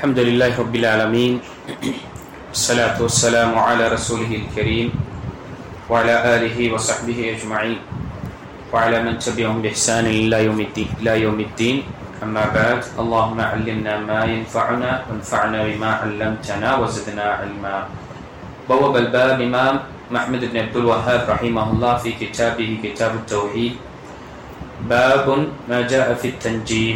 الحمد لله رب العالمين والصلاة والسلام على رسوله الكريم وعلى آله وصحبه أجمعين وعلى من تبعهم بإحسان إلى يوم الدين أما بعد اللهم علمنا ما ينفعنا وانفعنا بما علمتنا وزدنا علما. بواب الباب إمام محمد بن عبد الوهاب رحمه الله في كتابه كتاب التوحيد باب ما جاء في التنجيم.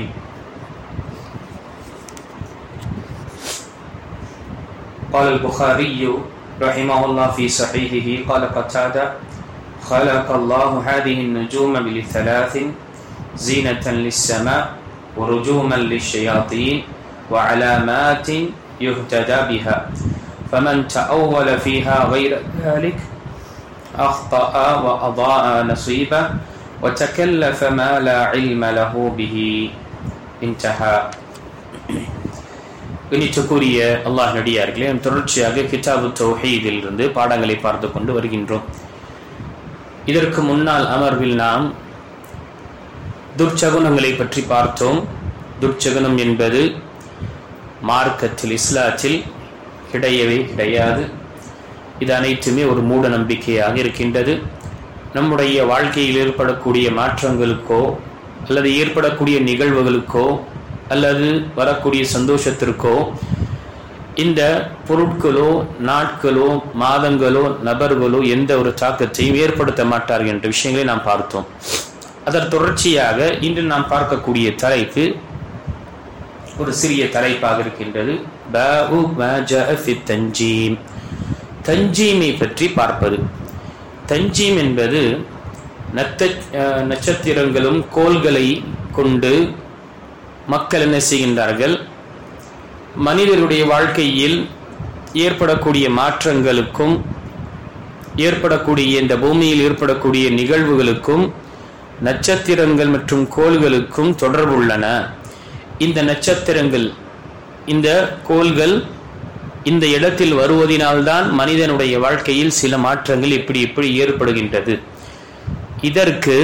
قال البخاري رحمه الله في صحيحه قال قتادة خلق الله هذه النجوم لثلاث زينة للسماء ورجوما للشياطين وعلامات يهتدى بها فمن تأول فيها غير ذلك أخطأ وأضاع نصيبه وتكلف ما لا علم له به انتهى. கணித்துக்குரிய அல்லாஹ் நடிகார்களே, தொடர்ச்சியாக கிதாபு தௌஹீதில் இருந்து பாடங்களை பார்த்து கொண்டு வருகின்றோம். இதற்கு முன்னால் அமர்வில் நாம் துர்ச்சகுனங்களை பற்றி பார்த்தோம். துர்ச்சகுனம் என்பது மார்க்கத்தில் இஸ்லாத்தில் கிடையவே கிடையாது. இது அனைத்துமே ஒரு மூட நம்பிக்கையாக இருக்கின்றது. நம்முடைய வாழ்க்கையில் ஏற்படக்கூடிய மாற்றங்களுக்கோ அல்லது ஏற்படக்கூடிய நிகழ்வுகளுக்கோ அல்லது வரக்கூடிய சந்தோஷத்திற்கோ இந்த பொருட்களோ நாட்களோ மாதங்களோ நபர்களோ எந்த ஒரு தாக்கத்தையும் ஏற்படுத்த மாட்டார்கள் என்ற விஷயங்களை நாம் பார்த்தோம். அதன் தொடர்ச்சியாக இன்று நாம் பார்க்கக்கூடிய தலைப்பு ஒரு சிறிய தலைப்பாக இருக்கின்றது. பாபு மா ஜாஅ ஃபி தன்ஜீம். தன்ஜீமை பற்றி பார்ப்பது. தன்ஜீம் என்பது நட்சத்திரங்களும் கோள்களை கொண்டு மக்கள் என்ன செய்கின்றார்கள், மனிதருடைய வாழ்க்கையில் ஏற்படக்கூடிய மாற்றங்களுக்கும் ஏற்படக்கூடிய இந்த பூமியில் ஏற்படக்கூடிய நிகழ்வுகளுக்கும் நட்சத்திரங்கள் மற்றும் கோள்களுக்கும் தொடர்புள்ளன. இந்த நட்சத்திரங்கள் இந்த கோள்கள் இந்த இடத்தில் வருவதனால்தான் மனிதனுடைய வாழ்க்கையில் சில மாற்றங்கள் எப்படி ஏற்படுகின்றது. இதற்கு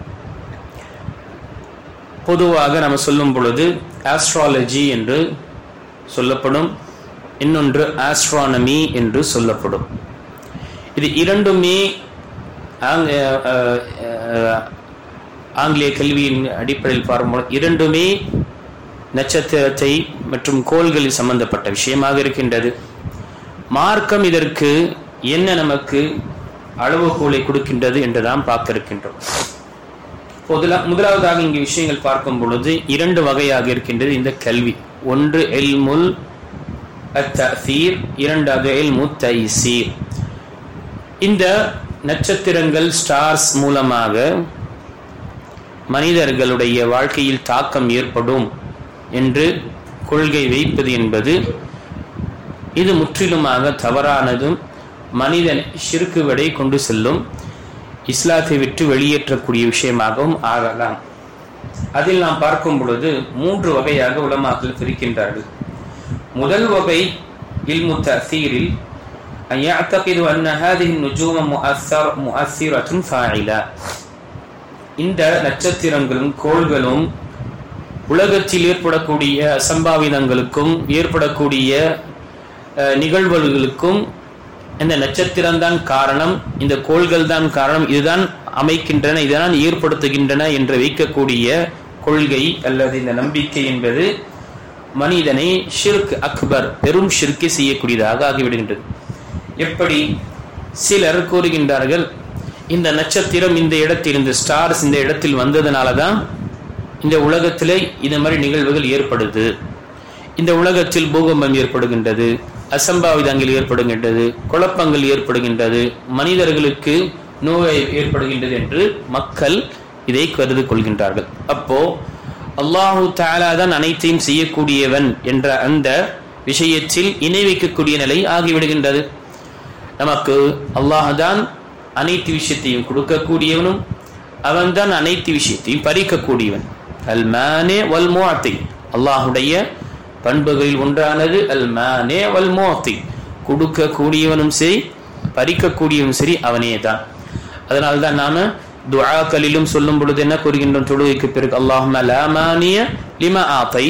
பொதுவாக நம்ம சொல்லும் பொழுது ஆஸ்ட்ராலஜி என்று சொல்லப்படும், இன்னொன்று ஆஸ்ட்ரானமி என்று சொல்லப்படும். இது இரண்டுமே ஆங்கிலேய கல்வியின் அடிப்படையில் பார்க்கும்போது இரண்டுமே நட்சத்திரத்தை மற்றும் கோள்களில் சம்பந்தப்பட்ட விஷயமாக இருக்கின்றது. மார்க்கம் இதற்கு என்ன நமக்கு அளவுகோலை கொடுக்கின்றது என்று நாம் பார்க்க இருக்கின்றோம். முதலாவதாக இங்கு விஷயங்கள் பார்க்கும் பொழுது இரண்டு வகையாக இருக்கின்றது இந்த கல்வி. ஒன்று இல்முல் அத்தீர், இரண்டாவது இல்மு தைசீர். இந்த நட்சத்திரங்கள் ஸ்டார்ஸ் மூலமாக மனிதர்களுடைய வாழ்க்கையில் தாக்கம் ஏற்படும் என்று கொள்கை வைப்பது என்பது இது முற்றிலுமாக தவறானதும் மனிதன் ஷிர்க்கு வரை கொண்டு செல்லும், இஸ்லாத்தை விட்டு வெளியேற்றக்கூடிய விஷயமாகவும் ஆகலாம். அதில் நாம் பார்க்கும் பொழுது மூன்று வகையாக உலமாக்கள் பிரிக்கின்றார்கள். முதல் வகை இல்மு தஅசீரில் யஅதகிது அன்ன ஹாதிஹி நுஜூம முஅஸ்ஸிரத்துன் ஃபாயிலா. இந்த நட்சத்திரங்களும் கோள்களும் உலகத்தில் ஏற்படக்கூடிய அசம்பாவிதங்களுக்கும் ஏற்படக்கூடிய நிகழ்வுகளுக்கும் இந்த நட்சத்திரம்தான் காரணம், இந்த கோள்கள் தான் காரணம், இதுதான் அமைக்கின்றன, இதுதான் ஏற்படுத்துகின்றன என்று வைக்கக்கூடிய கொள்கை அல்லது இந்த நம்பிக்கை என்பது மனிதனை ஷிர்க் அக்பர், பெரும் ஷிர்க்கை செய்யக்கூடியதாக ஆகிவிடுகின்றது. எப்படி சிலர் கூறுகின்றார்கள், இந்த நட்சத்திரம் இந்த இடத்தில், இந்த ஸ்டார்ஸ் இந்த இடத்தில் வந்ததுனால தான் இந்த உலகத்திலே இந்த மாதிரி நிகழ்வுகள் ஏற்படுது, இந்த உலகத்தில் பூகம்பம் ஏற்படுகின்றது, அசம்பாவிதங்கள் ஏற்படுகின்றது, குழப்பங்கள் ஏற்படுகின்றது, மனிதர்களுக்கு நோய் ஏற்படுகின்றது என்று மக்கள் இதை கருது கொள்கின்றார்கள். அப்போ அல்லாஹு தஆலா தான் அனைத்தையும் செய்யக்கூடியவன் என்ற அந்த விஷயத்தில் இணை வைக்கக்கூடிய நிலை ஆகிவிடுகின்றது. நமக்கு அல்லாஹ் தான் அனைத்து விஷயத்தையும் கொடுக்கக்கூடியவனும் அவன்தான் அனைத்து விஷயத்தையும் பறிக்கக்கூடியவன். அல் மானே வல் முஅத்தி, அல்லாஹுடைய பண்புகளில் ஒன்றானது அல் மானே வல் முஅத்தி, கொடுக்கக்கூடியவனும் சரி பறிக்கக்கூடியவனும் சரி அவனே தான். அதனால்தான் நாம துஆக்களிலும் சொல்லும் பொழுது என்ன கூறுகின்றோம், தொழுகைக்கு பிறகு அல்லாஹும்ம லா மானிய லிமா ஆதைத்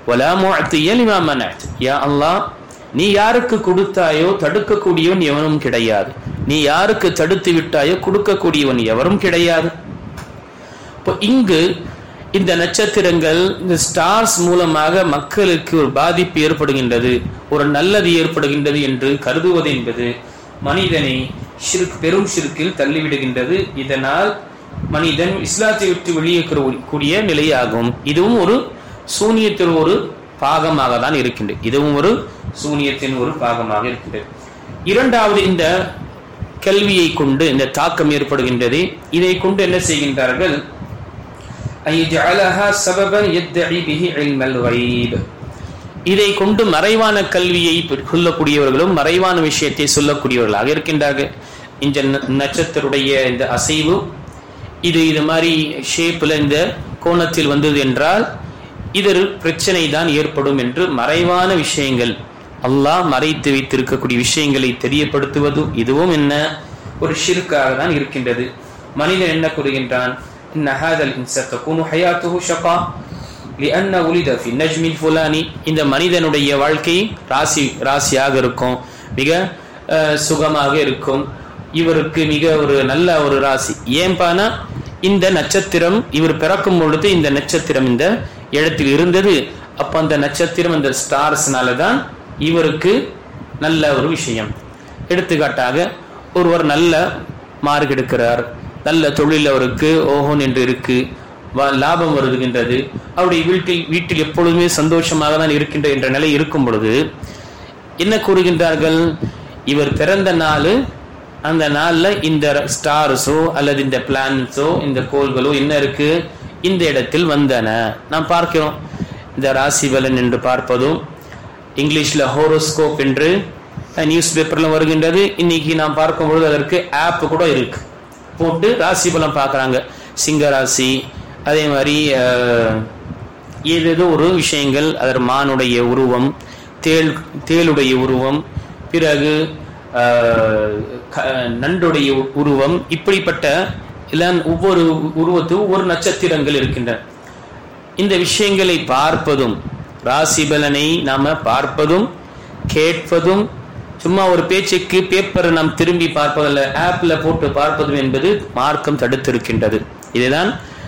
வலா முஅத்திய லிமா மனஅத். யா அல்லாஹ், நீ யாருக்கு கொடுத்தாயோ தடுக்கக்கூடியவன் எவனும் கிடையாது, நீ யாருக்கு தடுத்து விட்டாயோ கொடுக்கக்கூடியவன் எவரும் கிடையாது. இப்போ இங்கு இந்த நட்சத்திரங்கள், இந்த ஸ்டார்ஸ் மூலமாக மக்களுக்கு ஒரு பாதிப்பு ஏற்படுகின்றது, ஒரு நல்லது ஏற்படுகின்றது என்று கருதுவது என்பது மனிதனை பெரும் ஷிர்கில் தள்ளிவிடுகின்றது. இதனால் மனிதன் இஸ்லாத்தை விட்டு வெளியேறக்கூடிய நிலையாகும். இதுவும் ஒரு சூனியத்தின் ஒரு பாகமாக தான் இருக்கின்றது. இதுவும் ஒரு சூனியத்தின் ஒரு பாகமாக இருக்கின்றது. இரண்டாவது, இந்த கல்வியை கொண்டு இந்த தாக்கம் ஏற்படுகின்றது. இதை கொண்டு என்ன செய்கின்றார்கள்? இதை கொண்டு மறைவான கல்வியை சொல்லக்கூடியவர்களும் மறைவான விஷயத்தை சொல்லக்கூடியவர்களாக இருக்கின்றார்கள். இந்த நட்சத்திரத்துடைய இந்த அசைவு இது மாதிரி ஷேப்ல இந்த கோணத்தில் வந்தது என்றால் இது பிரச்சனை தான் ஏற்படும் என்று மறைவான விஷயங்கள், அல்லாஹ் மறைத்து வைத்திருக்கக்கூடிய விஷயங்களை தெரியப்படுத்துவது இதுவும் என்ன ஒரு ஷிர்காக தான் இருக்கின்றது. மனிதன் என்ன கூறுகின்றான்? إن هذا الإنسان تكون حياته شقاء لأن ولد في النجم الفلاني. இந்த மனிதனுடைய வாழ்க்கை ராசியாக இருக்கும், மிக சுகமாக இருக்கும், இவருக்கு மிக ஒரு நல்ல ஒரு ராசி. ஏன்பானா இந்த நட்சத்திரம் இவர் பிறக்கும் பொழுது இந்த நட்சத்திரம் இந்த இடத்தில் இருந்தது. அப்ப அந்த நட்சத்திரம் அந்த ஸ்டார்ஸ்னால தான் இவருக்கு நல்ல ஒரு விஷயம். எடுத்துக்காட்டாக ஒருவர் நல்ல மார்க் எடுக்கிறார், நல்ல தொழில் அவருக்கு ஓஹோன் என்று இருக்கு, லாபம் வருகின்றது, அவருடைய வீட்டில் எப்பொழுதுமே சந்தோஷமாக தான் இருக்கின்ற என்ற நிலை இருக்கும் பொழுது என்ன கூறுகின்றார்கள்? இவர் பிறந்த நாள், அந்த நாள்ல இந்த ஸ்டார்ஸோ அல்லது இந்த பிளானட்ஸோ இந்த கோள்களோ என்ன இருக்கு இந்த இடத்தில் வந்தன. நாம் பார்க்கிறோம், இந்த ராசி பலன் என்று பார்ப்பதும் இங்கிலீஷ்ல ஹோரோஸ்கோப் என்று நியூஸ் பேப்பர்ல வருகின்றது. இன்னைக்கு நாம் பார்க்கும்பொழுது அதற்கு ஆப் கூட இருக்கு, போட்டு ராசி பலம் பார்க்குறாங்க. சிங்க ராசி, அதே மாதிரி ஏதேதோ ஒரு விஷயங்கள், அதர் மானுடைய உருவம், தேளுடைய உருவம், பிறகு நண்டுடைய உருவம், இப்படிப்பட்ட ஒவ்வொரு உருவத்துக்கும் ஒவ்வொரு நட்சத்திரங்கள் இருக்கின்றன. இந்த விஷயங்களை பார்ப்பதும் ராசி பலனை நாம பார்ப்பதும் கேட்பதும் சும்மா ஒரு பேச்சுக்கு பேப்பரை நாம் திரும்பி பார்ப்பதில்ல, ஆப்ல போட்டு பார்ப்பதும் என்பது மார்க்கம் தடுத்திருக்கின்றது. இதுதான்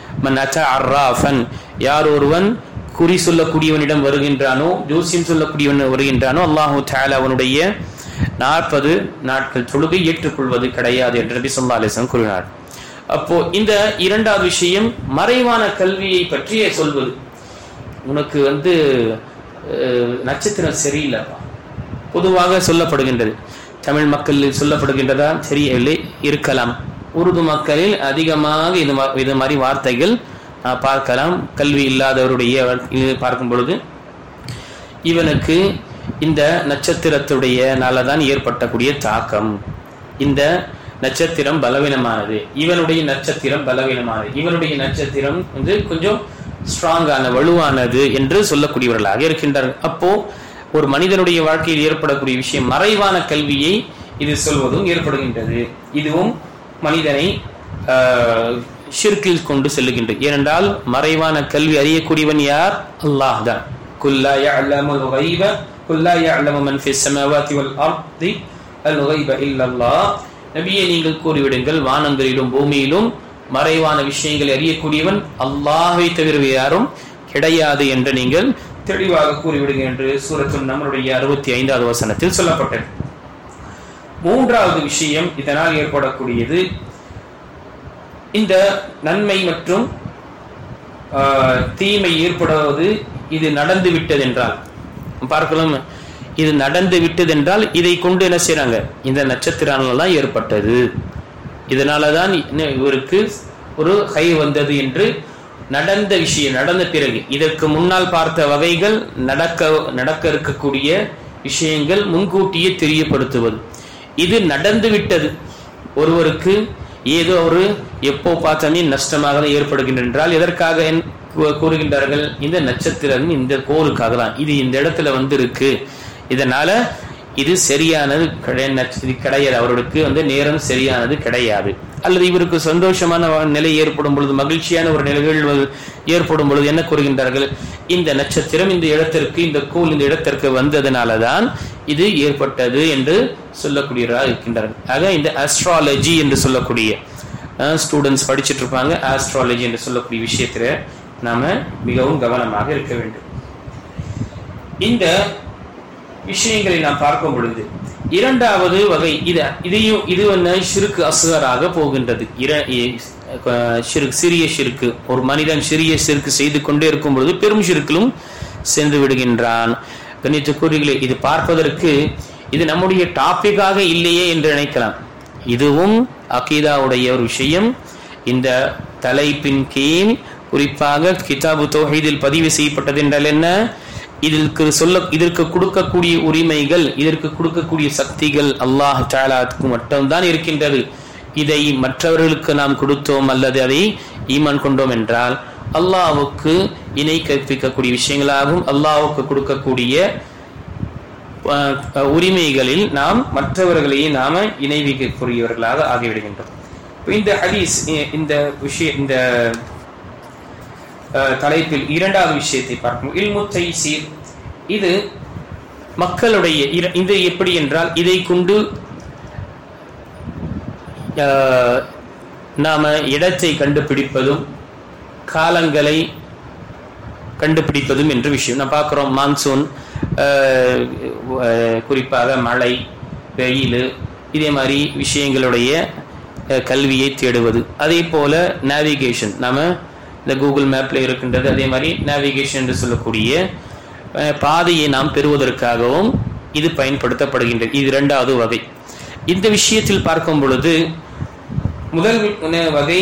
யார் ஒருவன் குறி சொல்லக்கூடியவனிடம் வருகின்றானோ, ஜோசியம் சொல்லக்கூடியவன் வருகின்றானோ, அல்லாஹு தஆலா அவனுடைய 40 நாட்கள் தொழுகை ஏற்றுக்கொள்வது கிடையாது என்று நபி ஸல்லல்லாஹு அலைஹி வஸல்லம் கூறினார். அப்போ இந்த இரண்டாவது விஷயம் மறைவான கல்வியை பற்றிய சொல்வது. உனக்கு நட்சத்திரம் சரியில்லைப்பா, பொதுவாக சொல்லப்படுகின்றது. தமிழ் மக்களில் சொல்லப்படுகின்றதா? தெரியவில்லை, இருக்கலாம். உருது மக்களில் அதிகமாக இது மாதிரி வார்த்தைகள் பார்க்கலாம். கல்வி இல்லாதவருடைய பார்க்கும் பொழுது இவனுக்கு இந்த நட்சத்திரத்துடைய நாளதான் ஏற்பட்டக்கூடிய தாக்கம், இந்த நட்சத்திரம் பலவீனமானது, இவனுடைய நட்சத்திரம் பலவீனமானது, இவனுடைய நட்சத்திரம் கொஞ்சம் ஸ்ட்ராங்கான வலுவானது என்று சொல்லக்கூடியவர்களாக இருக்கின்றார்கள். அப்போ ஒரு மனிதனுடைய வாழ்க்கையில் ஏற்படக்கூடிய விஷயம் மறைவான கல்வியை இது சொல்வதும் ஏற்படுகின்றது. இதுவும் மனிதனை ஷிர்கில் கொண்டு செல்லுகின்றது. ஏனென்றால் மறைவான கல்வி அறியக்கூடியவன் யார்? அல்லாஹ் தான். குல்லா யஅலமுல் கைப குல்லா யஅலமு மன் ஃபிஸ் ஸமாவாதி வல் அர்தி அல் கைப இல்லல்லாஹ். நபியே, நீங்கள் கூறிவிடுங்கள், வானங்களிலும் பூமியிலும் மறைவான விஷயங்களை அறியக்கூடியவன் அல்லாஹ்வை தவிர யாரும் கிடையாது என்று நீங்கள் தெளிவாக கூறிவிடுங்க என்று சூரத்துன் நம்ருடைய 65வது வசனத்தில் சொல்லப்பட்டது. மூன்றாவது விஷயம் இதனால் ஏற்படக்கூடியது, இந்த நன்மை மற்றும் தீமை ஏற்படுவது. இது நடந்து விட்டது என்றால் பார்க்கலாம், இது நடந்து விட்டது என்றால் இதை கொண்டு என்ன செய்யறாங்க? இந்த நட்சத்திரனால தான் ஏற்பட்டது, இதனாலதான் இவருக்கு ஒரு கை வந்தது என்று நடந்த விஷயம் நடந்த பிறகு, இதற்கு முன்னால் பார்த்த வகைகள் நடக்க இருக்கக்கூடிய விஷயங்கள் முன்கூட்டியே தெரியப்படுத்துவது. இது நடந்து விட்டது. ஒருவருக்கு ஏதோ ஒரு எப்போ பார்த்தாமே நஷ்டமாக ஏற்படுகின்ற என்றால் எதற்காக கூறுகின்றார்கள்? இந்த நட்சத்திரம் இந்த கோளுக்காக தான், இது இந்த இடத்துல இருக்கு, இதனால இது சரியானது கிடையாது, அவருக்கு நேரம் சரியானது கிடையாது. அல்லது இவருக்கு சந்தோஷமான நிலை ஏற்படும் பொழுது, மகிழ்ச்சியான ஒரு நிகழ்வு ஏற்படும் பொழுது என்ன கூறுகின்றார்கள், இந்த நட்சத்திரம் இந்த இடத்திற்கு, இந்த கோள் இந்த இடத்திற்கு வந்ததனாலதான் இது ஏற்பட்டது என்று சொல்லக்கூடியவராக இருக்கின்றார்கள். ஆக இந்த ஆஸ்ட்ராலஜி என்று சொல்லக்கூடிய ஸ்டூடெண்ட்ஸ் படிச்சுட்டு இருப்பாங்க, ஆஸ்ட்ராலஜி என்று சொல்லக்கூடிய விஷயத்துல நாம மிகவும் கவனமாக இருக்க வேண்டும். இந்த விஷயங்களை நாம் பார்க்கும் பொழுது இரண்டாவது வகை இது ஷிர்க் அஸ்கராக போகின்றது. சிறிய ஷிர்க், ஒரு மனிதன் சிறிய ஷிர்க் செய்து கொண்டே இருக்கும் பொழுது பெரும் ஷிர்க்கிலும் சென்று விடுகின்றான். கண்ணியத்துக்குரியவர்களே, இது பார்ப்பதற்கு இது நம்முடைய டாபிக்காக இல்லையே என்று நினைக்கலாம். இதுவும் அகீதாவுடைய ஒரு விஷயம். இந்த தலைப்பின் கீழ் குறிப்பாக கிதாபு தௌஹீதில் பதிவு செய்யப்பட்டது என்றால் என்ன, இதற்கு கொடுக்கக்கூடிய உரிமைகள், இதற்கு கொடுக்கக்கூடிய சக்திகள் அல்லாஹ் தஆலாவுக்கு மட்டும்தான் இருக்கின்றது. இதை மற்றவர்களுக்கு நாம் கொடுத்தோம் அல்லது அதை ஈமான் கொண்டோம் என்றால் அல்லாஹ்வுக்கு இணை கற்பிக்கக்கூடிய விஷயங்களாகும். அல்லாஹ்வுக்கு கொடுக்கக்கூடிய உரிமைகளில் நாம் மற்றவர்களையே நாம இணை வைக்கக்கூடியவர்களாக ஆகிவிடுகின்றோம். இந்த ஹதீஸ், இந்த விஷயம், இந்த தலைப்பில் இரண்டாவது விஷயத்தை பார்க்கணும். இல்மு தைசீர். இது மக்களுடைய இது எப்படி என்றால், இதை கொண்டு நாம இடத்தை கண்டுபிடிப்பதும் காலங்களை கண்டுபிடிப்பதும் என்ற விஷயம் நான் பார்க்கிறோம். மான்சூன், குறிப்பாக மழை, வெயில், இதே மாதிரி விஷயங்களுடைய கல்வியை தேடுவது. அதே போல நேவிகேஷன், நாம இந்த கூகுள் மேப்ல இருக்கின்றது. அதே மாதிரி நேவிகேஷன் என்று சொல்லக்கூடிய பாதையை நாம் பெறுவதற்காகவும் இது பயன்படுத்தப்படுகின்றது. இது இரண்டாவது வகை. இந்த விஷயத்தில் பார்க்கும் பொழுது முதல் வகை,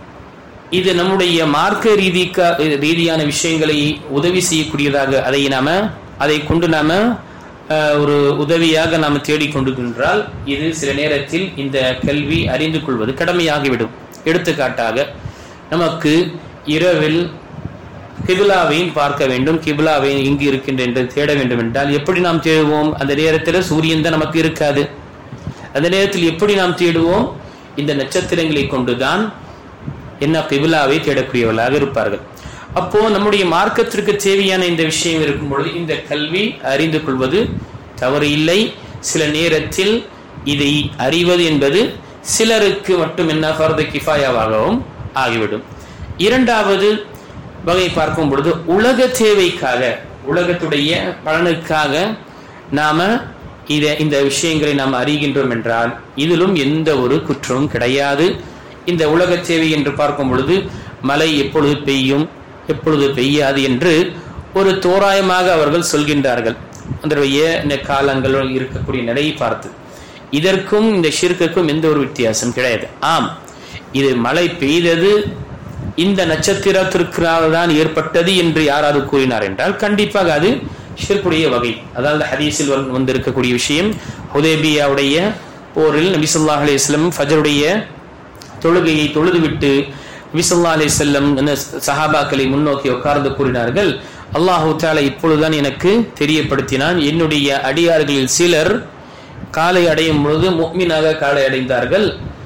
இது நம்முடைய மார்க்க ரீதியான விஷயங்களை உதவி செய்யக்கூடியதாக, அதை கொண்டு நாம ஒரு உதவியாக நாம் தேடிக்கொண்டிருக்கின்றால் இது சில நேரத்தில் இந்த கல்வி அறிந்து கொள்வது கடமையாகிவிடும். எடுத்துக்காட்டாக, நமக்கு இரவில் கிபிலாவையும் பார்க்க வேண்டும், கிபிலாவை இங்கு இருக்கின்ற என்று தேட வேண்டும் என்றால் எப்படி நாம் தேடுவோம்? அந்த நேரத்தில் சூரியன் தான் நமக்கு இருக்காது. அந்த நேரத்தில் எப்படி நாம் தேடுவோம்? இந்த நட்சத்திரங்களை கொண்டுதான் என்ன கிபிலாவை தேடக்கூடியவர்களாக இருப்பார்கள். அப்போ நம்முடைய மார்க்கத்திற்கு தேவையான இந்த விஷயம் இருக்கும் பொழுது இந்த கல்வி அறிந்து கொள்வது தவறு இல்லை. சில நேரத்தில் இதை அறிவது என்பது சிலருக்கு மட்டும் என்ன ஃபர்து கிஃபாயாவாகவும் ஆகிவிடும். இரண்டாவது வகை பார்க்கும் பொழுது உலக தேவைக்காக, உலகத்துடைய பலனுக்காக நாம இந்த விஷயங்களை நாம் அறிகின்றோம் என்றால் இதிலும் எந்த ஒரு குற்றமும் கிடையாது. இந்த உலக தேவை என்று பார்க்கும் பொழுது மழை எப்பொழுது பெய்யும், எப்பொழுது பெய்யாது என்று ஒரு தோராயமாக அவர்கள் சொல்கின்றார்கள். அந்த காலங்களில் இருக்கக்கூடிய நிலையை பார்த்து இதற்கும் இந்த ஷிர்க்குக்கும் எந்த ஒரு வித்தியாசம் கிடையாது. ஆம், இது மழை பெய்தது இந்த நட்சத்திரத்திற்காக தான் ஏற்பட்டது என்று யாராவது கூறினார் என்றால் கண்டிப்பாக அது ஷிர்க்குடைய வகை. அதாவது ஹதீஸில் வந்திருக்கக்கூடிய விஷயம், ஹுதைபியாவுடைய போரில் நபி ஸல்லல்லாஹு அலைஹி வஸல்லம் ஃபஜ்ருடைய தொழுகையை தொழுதுவிட்டு நபி ஸல்லல்லாஹு அலைஹி வஸல்லம் சஹாபாக்களை முன்னோக்கி உட்கார்ந்து கூறினார்கள், அல்லாஹு தஆலா இப்பொழுதுதான் எனக்கு தெரியப்படுத்தினான், என்னுடைய அடியார்களில் சிலர் காலை அடையும் பொழுது முஃமினாக காலை அடைந்தார்கள்,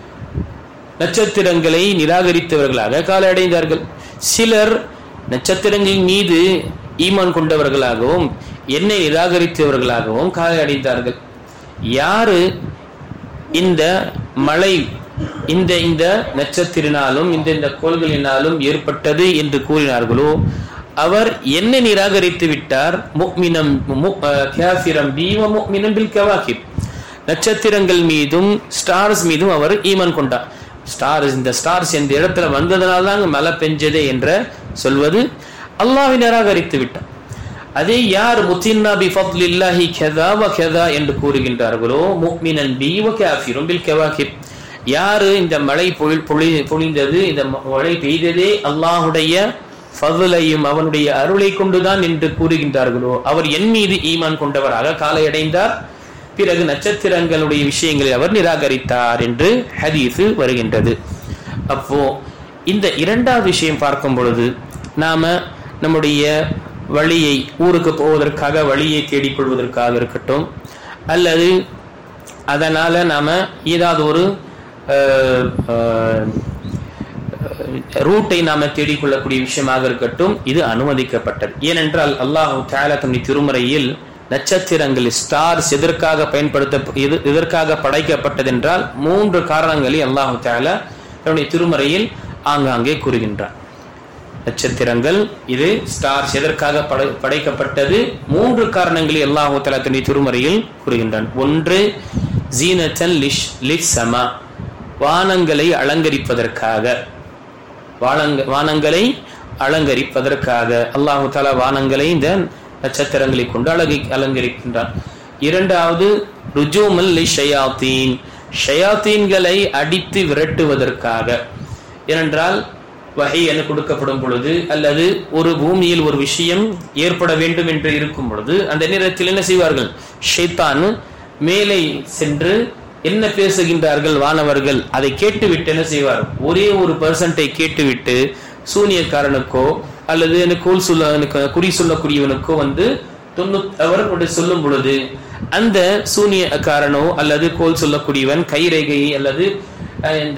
நட்சத்திரங்களை நிராகரித்தவர்களாக காலை அடைந்தார்கள். சிலர் நட்சத்திரங்களின் மீது ஈமான் கொண்டவர்களாகவும் என்னை நிராகரித்தவர்களாகவும் காலை அடைந்தார்கள். யாரு இந்த மழை இந்த நட்சத்திரனாலும் இந்த கோள்களினாலும் ஏற்பட்டது என்று கூறினார்களோ அவர் என்னை நிராகரித்து விட்டார். முஃமினம் காஃபிரம் பி வ முஃமினம் பில் கவாகிப், நட்சத்திரங்கள் மீதும் ஸ்டார்ஸ் மீதும் அவர் ஈமான் கொண்டார். இந்த ஸ்டார்ஸ் இந்த இடத்துல வந்ததனால தான் மழை பெஞ்சதே என்ற சொல்வது அல்லாஹ்வை நிராகரித்து விட்டார். அதே யார் முத்தின்னா பி ஃபத்லில்லாஹி கதா வ கதா என்று கூறுகின்றார்களோ முஃமினன் பி வ காஃபிரும் பில் கவாகிப், யாரு இந்த மழை பொழிந்தது, இந்த மழை பெய்ததே அல்லாஹுடைய ஃபத்லையும் அவனுடைய அருளை கொண்டுதான் என்று கூறுகின்றார்களோ அவர் என் மீது ஈமான் கொண்டவராக காலை அடைந்தார், பிறகு நட்சத்திரங்களுடைய விஷயங்களை அவர் நிராகரித்தார் என்று ஹதீஸ் வருகின்றது. அப்போ இந்த இரண்டாவது விஷயம் பார்க்கும் பொழுது நாம நம்முடைய வழியை, ஊருக்கு போவதற்காக வழியை தேடிக்கொள்வதற்காக இருக்கட்டும், அல்லது அதனால நாம ஏதாவது ஒரு ரூட்டை நாம தேடிக்கொள்ளக்கூடிய விஷயமாக இருக்கட்டும், இது அனுமதிக்கப்பட்டது. ஏனென்றால் அல்லாஹ் தஆலா தன்னுடைய திருமறையில் நட்சத்திரங்கள் ஸ்டார்ஸ் எதற்காக படைக்கப்பட்டது என்றால் 3 காரணங்களை அல்லாஹ் தஆலா தன்னுடைய திருமறையில் ஆங்காங்கே கூறுகின்றார். நட்சத்திரங்கள் இது ஸ்டார்ஸ் எதற்காக படைக்கப்பட்டது, 3 காரணங்களை அல்லாஹ் தஆலா தன்னுடைய திருமறையில் கூறுகின்றான். ஒன்று ஜீனத்தன் லிஸ்ஸமா, வானங்களை அலங்கரிப்பதற்காக, வானங்களை அலங்கரிப்பதற்காக அல்லாஹ் தஆலா வானங்களை இந்த நட்சத்திரங்களை கொண்டு அலங்கரிக்கின்றான். இரண்டாவது ருஜூமல் லிஷயாத்தீன், ஷயாத்தீன்களை அடித்து விரட்டுவதற்காக. ஏனென்றால் வஹி என கொடுக்கப்படும் பொழுது அல்லது ஒரு பூமியில் ஒரு விஷயம் ஏற்பட வேண்டும் என்று இருக்கும் பொழுது அந்த நேரத்தில் என்ன செய்வார்கள், ஷைத்தான் மேலே சென்று என்ன பேசுகின்றார்கள் வானவர்கள் அதை கேட்டுவிட்டு என்ன செய்வார், ஒரே ஒரு பர்சன்டை கேட்டுவிட்டு சூனியக்காரனுக்கோ அல்லது குறி சொல்லக்கூடியவனுக்கோ வந்து அவர் சொல்லும் பொழுது அந்த சூனியக்காரனோ அல்லது கோல் சொல்லக்கூடியவன் கைரேகையை அல்லது இந்த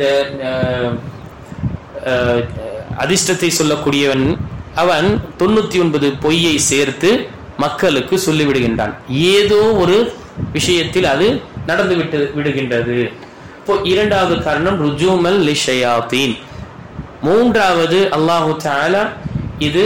அதிர்ஷ்டத்தை சொல்லக்கூடியவன் அவன் 99 பொய்யை சேர்த்து மக்களுக்கு சொல்லிவிடுகின்றான். ஏதோ ஒரு விஷயத்தில் அது நடந்து விடுகின்றது. இப்போ இரண்டாவது காரணம் ருஜூமல் லிஷயாத்தீன். மூன்றாவது அல்லாஹு தஆலா இது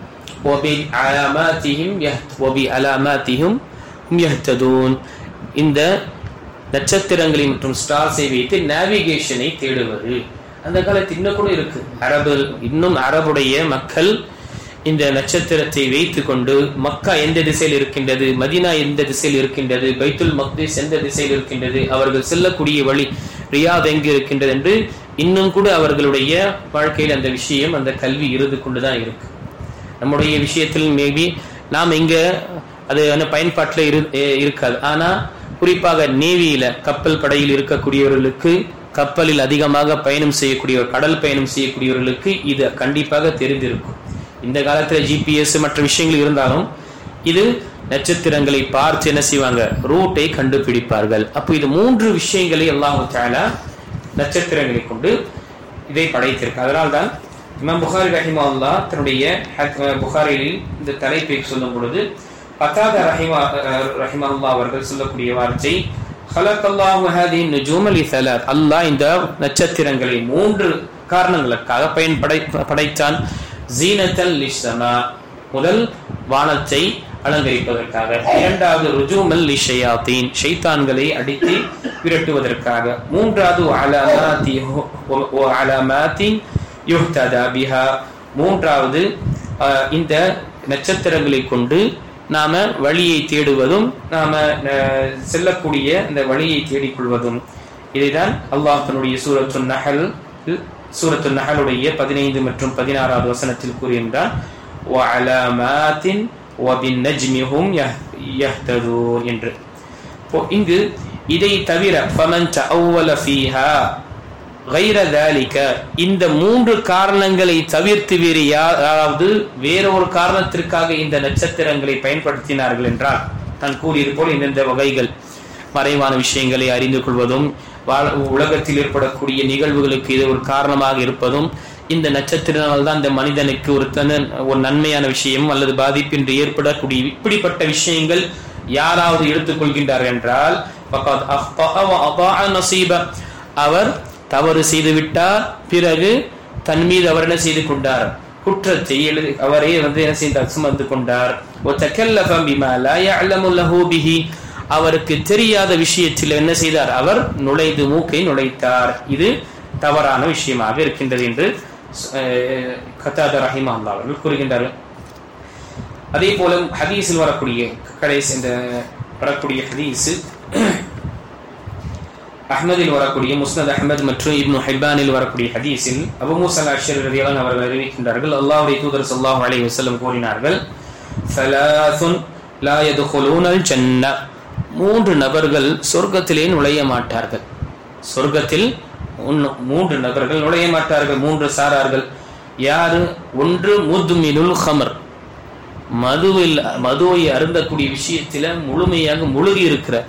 இந்த நட்சத்திரங்களை மற்றும் ஸ்டார்ஸை வைத்து நேவிகேஷனை தேடுவது. அந்த காலத்தில் இன்னும் கூட இருக்கு. அரபுடைய மக்கள் இந்த நட்சத்திரத்தை வைத்து கொண்டு மக்கா எந்த திசையில் இருக்கின்றது, மதீனா எந்த திசையில் இருக்கின்றது, பைத்துல் மக்திஸ் எந்த திசையில் இருக்கின்றது, அவர்கள் செல்லக்கூடிய வழி ரியாத் எங்கு இருக்கின்றது என்று இன்னும் கூட அவர்களுடைய வாழ்க்கையில் அந்த விஷயம் அந்த கல்வி இருந்து கொண்டுதான் இருக்கு. நம்முடைய விஷயத்தில் மேபி நாம் இங்க அது பயன்பாட்டில் இருக்காது. ஆனா குறிப்பாக நேவியில கப்பல் படையில் இருக்கக்கூடியவர்களுக்கு, கப்பலில் அதிகமாக பயணம் செய்யக்கூடியவர், கடல் பயணம் செய்யக்கூடியவர்களுக்கு இது கண்டிப்பாக தெரிந்திருக்கும். இந்த காலத்துல ஜிபிஎஸ் மற்ற விஷயங்கள் இருந்தாலும் இது நட்சத்திரங்களை பார்த்து என்ன செய்வாங்க, ரூட்டை கண்டுபிடிப்பார்கள். அப்போ இது 3 விஷயங்களை அல்லாஹ் தஆலா நட்சத்திரங்களை கொண்டு இதை படைத்திருக்கு. அதனால்தான் இமாம் புகாரி ரஹிமஹுல்லாஹ் தன்னுடைய புகாரியில் இந்த தலைப்பை சொல்லும் பொழுது கதாதா ரஹிமஹுல்லாஹ் அவர்கள் சொல்லக்கூடிய வார்த்தை, خلقallahu هذه النجوم لثلاث, அல்லாஹ் இந்த நட்சத்திரங்களை 3 காரணங்களுக்காக படைத்தான். ஜீனத்தல் லிஸ்ஸமா, முதல் வானத்தை அலங்கரிப்பதற்காக. இரண்டாவது ருஜூமல் லிஷயாத்தீன், ஷைத்தான்களை அடித்து விரட்டுவதற்காக. மூன்றாவது அலாமாத்தின் யுஹ்ததா பிஹா, மூன்றாவது இந்த நட்சத்திரங்களை கொண்டு நாம வழியை தேடுவதும் நாம செல்லக்கூடிய இந்த வழியை தேடிக்கொள்வதும். இதைதான் அல்லாஹ் தன்னுடைய சூரத்துன் நஹலுடைய 15 மற்றும் 16வது வசனத்தில் கூறுகின்றான், வஅலாமாத்தின் வபின்னஜ்மிஹும் யஹ்ததூன் என்று. இங்கு இதை தவிர ஃபமன் தஅவ்வல ஃபீஹா غير ذلك, இந்த 3 காரணங்களை தவிர்த்து வேறு யாராவது வேற ஒரு காரணத்திற்காக இந்த நட்சத்திரங்களை பயன்படுத்தினார்கள் என்றால், நான் கூறியது போல் இந்த வகைகள் மறைவான விஷயங்களை அறிந்து கொள்வதும் உலகத்தில் ஏற்படக்கூடிய நிகழ்வுகளுக்கு இது ஒரு காரணமாக இருப்பதும், இந்த நட்சத்திரங்கள் தான் இந்த மனிதனுக்கு ஒரு நன்மையான விஷயம் அல்லது பாதிப்பின்றி ஏற்படக்கூடிய இப்படிப்பட்ட விஷயங்கள் யாராவது எடுத்துக்கொள்கின்றார்கள் என்றால் அவர் தவறு செய்துவிட்டார், பிறகு தன் மீது அவர் என்ன செய்து கொண்டார், குற்றத்தை அவரே என்ன செய்தார், சுமந்து கொண்டார். அவருக்கு தெரியாத விஷயத்தில் என்ன செய்தார், அவர் மூக்கை நுழைத்தார். இது தவறான விஷயமாக இருக்கின்றது என்று கதாதா ரஹிமஹுல்லாஹ் அவர்கள் கூறுகின்றார்கள். அதே போல ஹதீஸில் வரக்கூடிய ஹதீஸ் அஹ்மதில் வரக்கூடிய முஸ்னத் அஹ்மத் மற்றும் இப்னு ஹிப்பானில் வரக்கூடிய ஹதீஸில் அபூ மூஸா அல்-அஷ்அரி ரலியல்லாஹு அவர்கள் அறிவிக்கின்றார்கள், அல்லாஹ்வுடைய தூதர் ஸல்லல்லாஹு அலைஹி வஸல்லம் கூறினார்கள், ஸலாசுன் லா யதுகுலூனல் ஜன்னah, 3 நபர்கள் சொர்க்கத்திலே நுழைய மாட்டார்கள். சொர்க்கத்தில் 3 நபர்கள் நுழைய மாட்டார்கள். 3 சாரார்கள். யாரு? ஒன்று முத்மினுல் ஹமர், மதுவை அருந்தக்கூடிய விஷயத்தில முழுமையாக முழுகி இருக்கிற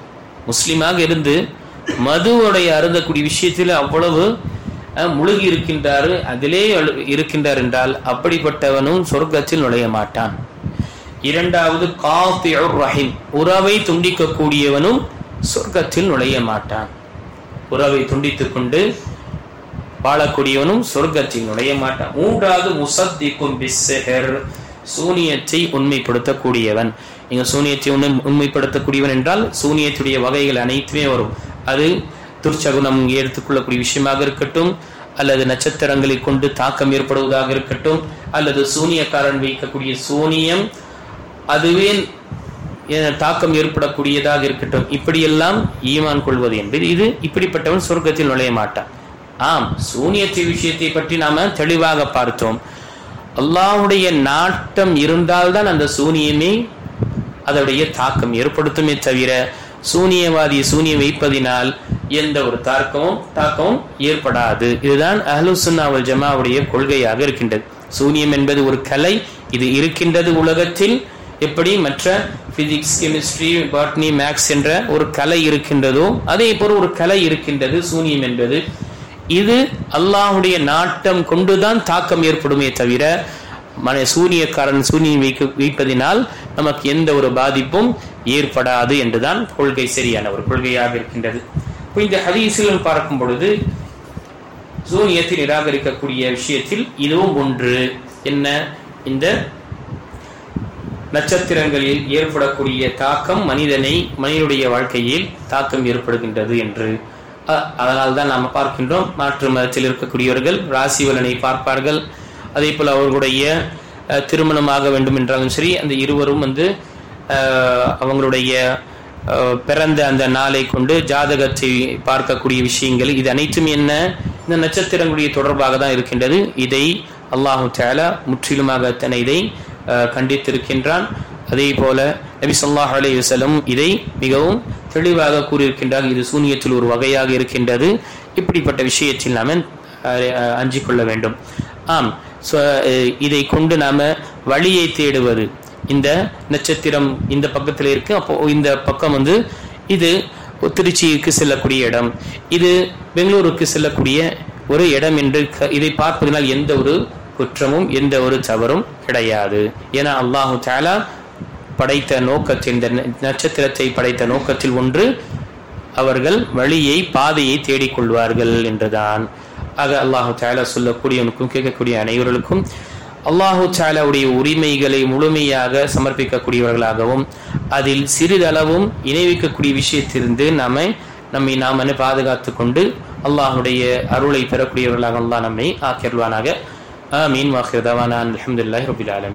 முஸ்லிமாக இருந்து மதுவுடைய அருந்தக்கூடிய விஷயத்தில் அவ்வளவு முழுகி இருக்கின்றாரு, அதிலே இருக்கின்றார் என்றால் அப்படிப்பட்டவனும் சொர்க்கத்தில் நுழைய மாட்டான். இரண்டாவது காத்திஉர் ரஹீம், உறவை துண்டிக்கக்கூடியவனும் சொர்க்கத்தில் நுழைய மாட்டான். உறவை துண்டித்துக் கொண்டு வாழக்கூடியவனும் சொர்க்கத்தில் நுழைய மாட்டான். மூன்றாவது முசத்திக்கும் பிஸ்ஸிஹர், சூனியத்தை உண்மைப்படுத்தக்கூடியவன். நீங்க சூனியத்தை உண்மைப்படுத்தக்கூடியவன் என்றால் சூனியத்துடைய வகைகள் அனைத்துமே வரும். அது துர்ச்சகுணம் எடுத்துக்கொள்ளக்கூடிய விஷயமாக இருக்கட்டும், அல்லது நட்சத்திரங்களை கொண்டு தாக்கம் ஏற்படுவதாக இருக்கட்டும், அல்லது சூனியக்காரன் வைக்கக்கூடிய சூனியம் அதுவே தாக்கம் ஏற்படக்கூடியதாக இருக்கட்டும், இப்படியெல்லாம் ஈமான் கொள்வது என்பது இது இப்படிப்பட்டவன் சொர்க்கத்தில் நுழைய மாட்டான். ஆம், சூனியத்தை விஷயத்தை பற்றி நாம தெளிவாக பார்த்தோம். அல்லாஹ்வுடைய நாட்டம் இருந்தால்தான் அந்த சூனியமே அதனுடைய தாக்கம் ஏற்படுத்துமே தவிர சூனியவாதியை சூனியம் வைப்பதினால் எந்த ஒரு தாக்கமும் ஏற்படாது. இதுதான் அஹ்லுஸ் சுன்னா வல் ஜமாவுடைய கொள்கையாக இருக்கின்றது. சூனியம் என்பது ஒரு கலை, இது இருக்கின்றது உலகத்தில். எப்படி மற்ற பிசிக்ஸ், கெமிஸ்ட்ரி, பாட்னி, மேக்ஸ் என்ற ஒரு கலை இருக்கின்றதோ அதே போல ஒரு கலை இருக்கின்றது சூனியம் என்பது. இது அல்லாஹ்வுடைய நாட்டம் கொண்டுதான் தாக்கம் ஏற்படுமே தவிர சூனியக்காரன் சூனியம் வைப்பதினால் நமக்கு எந்த ஒரு பாதிப்பும் ஏற்படாது என்றுதான் கொள்கை சரியான ஒரு கொள்கையாக இருக்கின்றது. இந்த ஹதீஸில் பார்க்கும் பொழுது சூனியத்தை நிராகரிக்கக்கூடிய விஷயத்தில் இதுவும் ஒன்று. என்ன? இந்த நட்சத்திரங்களில் ஏற்படக்கூடிய தாக்கம் மனிதனுடைய வாழ்க்கையில் தாக்கம் ஏற்படுகின்றது என்று. அதனால்தான் நாம் பார்க்கின்றோம், மாற்று மதத்தில் இருக்கக்கூடியவர்கள் ராசி பலனை பார்ப்பார்கள். அதே போல் அவர்களுடைய திருமணமாக வேண்டும் என்றாலும் சரி, அந்த இருவரும் அவங்களுடைய பிறந்த அந்த நாளை கொண்டு ஜாதகத்தை பார்க்கக்கூடிய விஷயங்கள் இது அனைத்தும் என்ன? இந்த நட்சத்திரங்களுடைய தொடர்பாக தான் இருக்கின்றது. இதை அல்லாஹு தஆலா முற்றிலுமாக இதை கண்டித்திருக்கின்றான். அதே போல நபி ஸல்லல்லாஹு அலைஹி வஸல்லம் இதை மிகவும் தெளிவாக கூறியிருக்கின்றார். இது சூனியத்தில் ஒரு வகையாக இருக்கின்றது. இப்படிப்பட்ட விஷயத்தில் நாம அஞ்சிக் கொள்ள வேண்டும். ஆம், இதை கொண்டு நாம வழியை தேடுவது. இந்த நட்சத்திரம் இந்த பக்கத்தில் இருக்கு, அப்போ இந்த பக்கம் இது திருச்சிக்கு செல்லக்கூடிய இடம், இது பெங்களூருக்கு செல்லக்கூடிய ஒரு இடம் என்று இதை பார்ப்பதனால் எந்த ஒரு குற்றமும் எந்த ஒரு தவறும் கிடையாது. ஏன்னா அல்லாஹு தஆலா படைத்த நோக்கத்தில், இந்த நட்சத்திரத்தை படைத்த நோக்கத்தில் ஒன்று அவர்கள் பாதையை தேடிக்கொள்வார்கள் என்றுதான். ஆக அல்லாஹு தஆலா சொல்லக்கூடியவனுக்கும் கேட்கக்கூடிய அனைவர்களுக்கும் அல்லாஹு தஆலாவுடைய உரிமைகளை முழுமையாக சமர்ப்பிக்கக்கூடியவர்களாகவும் அதில் சிறிதளவும் இணைவிக்கக்கூடிய விஷயத்திலிருந்து நம்மை நாம் பாதுகாத்து கொண்டு அல்லாஹுடைய அருளை பெறக்கூடியவர்களாக அல்லாஹ் நம்மை ஆக்கியருள்வானாக. ஆமீன். வாஹிர் தவானா அல்ஹம்துலில்லாஹி ரப்பில் ஆலமீன்.